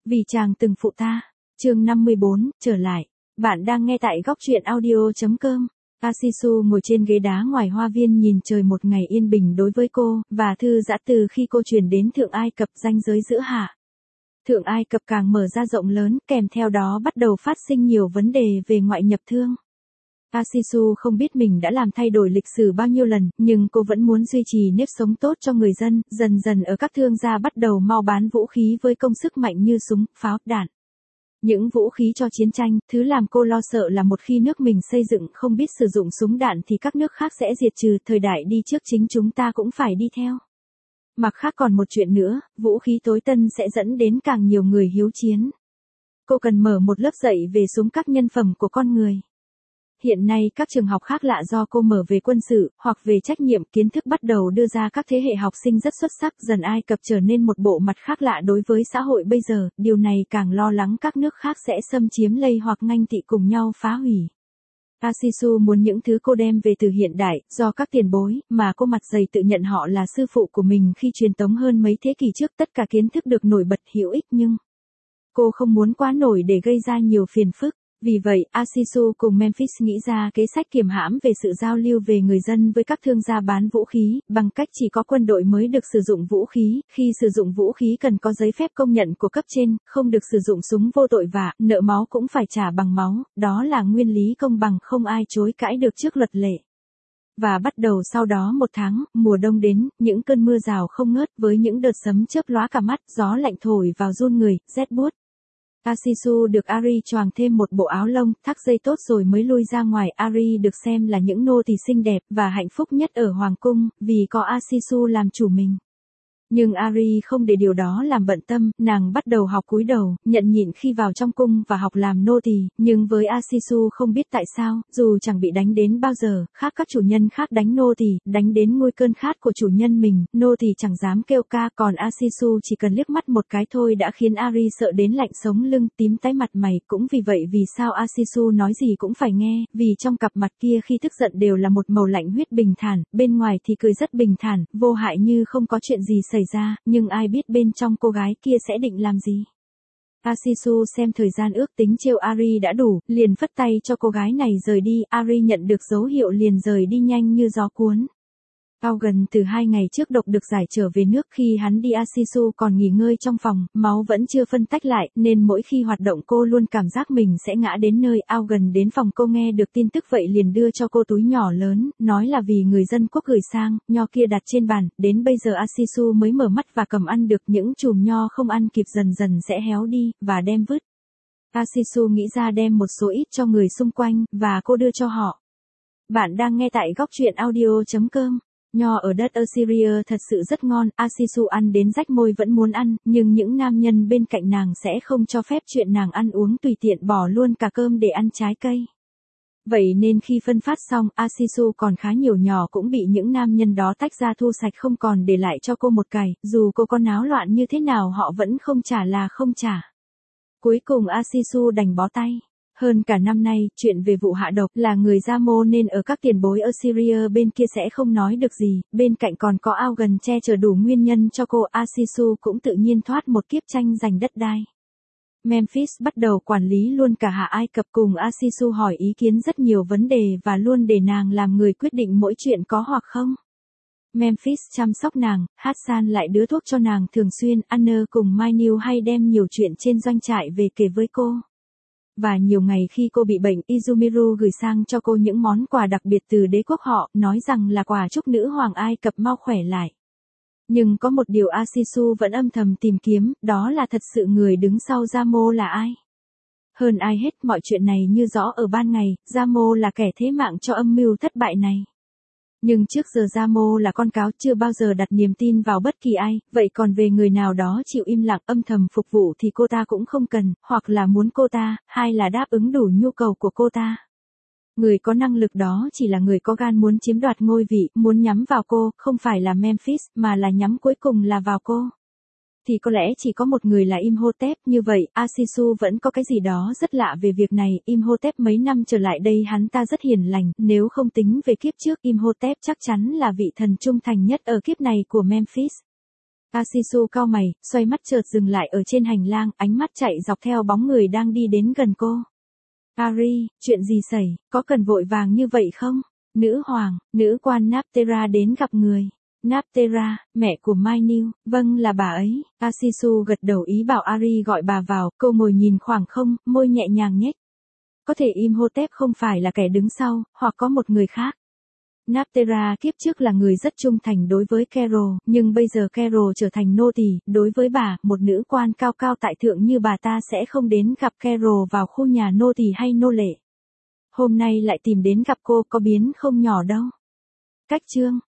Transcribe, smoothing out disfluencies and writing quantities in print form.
Vì chàng từng phụ ta. Chương 54, trở lại. Bạn đang nghe tại góc truyện audio.com. Asisu ngồi trên ghế đá ngoài hoa viên nhìn trời một ngày yên bình đối với cô, và thư giãn từ khi cô chuyển đến Thượng Ai Cập ranh giới giữa Hạ. Thượng Ai Cập càng mở ra rộng lớn, kèm theo đó bắt đầu phát sinh nhiều vấn đề về ngoại nhập thương. Asisu không biết mình đã làm thay đổi lịch sử bao nhiêu lần, nhưng cô vẫn muốn duy trì nếp sống tốt cho người dân, dần dần ở các thương gia bắt đầu mau bán vũ khí với công sức mạnh như súng, pháo, đạn. Những vũ khí cho chiến tranh, thứ làm cô lo sợ là một khi nước mình xây dựng không biết sử dụng súng đạn thì các nước khác sẽ diệt trừ, thời đại đi trước chính chúng ta cũng phải đi theo. Mặt khác còn một chuyện nữa, vũ khí tối tân sẽ dẫn đến càng nhiều người hiếu chiến. Cô cần mở một lớp dạy về súng các nhân phẩm của con người. Hiện nay các trường học khác lạ do cô mở về quân sự, hoặc về trách nhiệm kiến thức bắt đầu đưa ra các thế hệ học sinh rất xuất sắc, dần Ai Cập trở nên một bộ mặt khác lạ đối với xã hội bây giờ, điều này càng lo lắng các nước khác sẽ xâm chiếm lây hoặc nganh tị cùng nhau phá hủy. Asisu muốn những thứ cô đem về từ hiện đại, do các tiền bối, mà cô mặt dày tự nhận họ là sư phụ của mình khi truyền tống hơn mấy thế kỷ trước, tất cả kiến thức được nổi bật hữu ích nhưng cô không muốn quá nổi để gây ra nhiều phiền phức. Vì vậy, Asisu cùng Memphis nghĩ ra kế sách kiềm hãm về sự giao lưu về người dân với các thương gia bán vũ khí, bằng cách chỉ có quân đội mới được sử dụng vũ khí, khi sử dụng vũ khí cần có giấy phép công nhận của cấp trên, không được sử dụng súng vô tội vạ, nợ máu cũng phải trả bằng máu, đó là nguyên lý công bằng không ai chối cãi được trước luật lệ. Và bắt đầu sau đó một tháng, mùa đông đến, những cơn mưa rào không ngớt với những đợt sấm chớp lóa cả mắt, gió lạnh thổi vào run người, rét buốt. Asisu được Ari choàng thêm một bộ áo lông, thắt dây tốt rồi mới lui ra ngoài. Ari được xem là những nô tỳ xinh đẹp và hạnh phúc nhất ở Hoàng cung, vì có Asisu làm chủ mình. Nhưng Ari không để điều đó làm bận tâm, nàng bắt đầu học cúi đầu, nhận nhịn khi vào trong cung và học làm nô tỳ, nhưng với Asisu không biết tại sao, dù chẳng bị đánh đến bao giờ, khác các chủ nhân khác đánh nô tỳ, đánh đến nguôi cơn khát của chủ nhân mình, nô tỳ chẳng dám kêu ca, còn Asisu chỉ cần liếc mắt một cái thôi đã khiến Ari sợ đến lạnh sống lưng, tím tái mặt mày, cũng vì vậy vì sao Asisu nói gì cũng phải nghe, vì trong cặp mặt kia khi tức giận đều là một màu lạnh huyết bình thản, bên ngoài thì cười rất bình thản, vô hại như không có chuyện gì xảy ra, nhưng ai biết bên trong cô gái kia sẽ định làm gì. Asisu xem thời gian ước tính trêu Ari đã đủ, liền phất tay cho cô gái này rời đi, Ari nhận được dấu hiệu liền rời đi nhanh như gió cuốn. Augen từ 2 ngày trước độc được giải trở về nước, khi hắn đi Asisu còn nghỉ ngơi trong phòng, máu vẫn chưa phân tách lại, nên mỗi khi hoạt động cô luôn cảm giác mình sẽ ngã đến nơi. Augen đến phòng cô nghe được tin tức vậy liền đưa cho cô túi nhỏ lớn, nói là vì người dân quốc gửi sang, nho kia đặt trên bàn, đến bây giờ Asisu mới mở mắt và cầm ăn được, những chùm nho không ăn kịp dần dần sẽ héo đi, và đem vứt. Asisu nghĩ ra đem một số ít cho người xung quanh, và cô đưa cho họ. Bạn đang nghe tại góc truyện audio.com. Nho ở đất Assyria thật sự rất ngon, Asisu ăn đến rách môi vẫn muốn ăn, nhưng những nam nhân bên cạnh nàng sẽ không cho phép chuyện nàng ăn uống tùy tiện bỏ luôn cả cơm để ăn trái cây. Vậy nên khi phân phát xong, Asisu còn khá nhiều nhỏ cũng bị những nam nhân đó tách ra thu sạch không còn để lại cho cô một cài, dù cô có náo loạn như thế nào họ vẫn không trả là không trả. Cuối cùng Asisu đành bó tay. Hơn cả năm nay, chuyện về vụ hạ độc là người Giamo nên ở các tiền bối Assyria bên kia sẽ không nói được gì, bên cạnh còn có Augen che chở đủ nguyên nhân cho cô. Asisu cũng tự nhiên thoát một kiếp tranh giành đất đai. Memphis bắt đầu quản lý luôn cả Hạ Ai Cập, cùng Asisu hỏi ý kiến rất nhiều vấn đề và luôn để nàng làm người quyết định mỗi chuyện có hoặc không. Memphis chăm sóc nàng, Hassan lại đưa thuốc cho nàng thường xuyên, Anna cùng Mainil hay đem nhiều chuyện trên doanh trại về kể với cô. Và nhiều ngày khi cô bị bệnh, Izumiru gửi sang cho cô những món quà đặc biệt từ đế quốc họ, nói rằng là quà chúc nữ hoàng Ai Cập mau khỏe lại. Nhưng có một điều Asisu vẫn âm thầm tìm kiếm, đó là thật sự người đứng sau Giamo là ai. Hơn ai hết, mọi chuyện này như rõ ở ban ngày, Giamo là kẻ thế mạng cho âm mưu thất bại này. Nhưng trước giờ Giamo là con cáo, chưa bao giờ đặt niềm tin vào bất kỳ ai, vậy còn về người nào đó chịu im lặng âm thầm phục vụ thì cô ta cũng không cần, hoặc là muốn cô ta, hay là đáp ứng đủ nhu cầu của cô ta. Người có năng lực đó chỉ là người có gan muốn chiếm đoạt ngôi vị, muốn nhắm vào cô, không phải là Memphis, mà là nhắm cuối cùng là vào cô. Thì có lẽ chỉ có một người là Imhotep, như vậy, Asisu vẫn có cái gì đó rất lạ về việc này. Imhotep mấy năm trở lại đây hắn ta rất hiền lành, nếu không tính về kiếp trước, Imhotep chắc chắn là vị thần trung thành nhất ở kiếp này của Memphis. Asisu cau mày, xoay mắt chợt dừng lại ở trên hành lang, ánh mắt chạy dọc theo bóng người đang đi đến gần cô. Ari, chuyện gì xảy, có cần vội vàng như vậy không? Nữ hoàng, nữ quan Naptera đến gặp người. Naptera, mẹ của Mai New, vâng là bà ấy. Asisu gật đầu ý bảo Ari gọi bà vào, cô ngồi nhìn khoảng không, môi nhẹ nhàng nhếch. Có thể Imhotep không phải là kẻ đứng sau, hoặc có một người khác. Naptera kiếp trước là người rất trung thành đối với Carol, nhưng bây giờ Carol trở thành nô tỳ, đối với bà, một nữ quan cao cao tại thượng như bà ta sẽ không đến gặp Carol vào khu nhà nô tỳ hay nô lệ. Hôm nay lại tìm đến gặp cô có biến không nhỏ đâu. Cách chương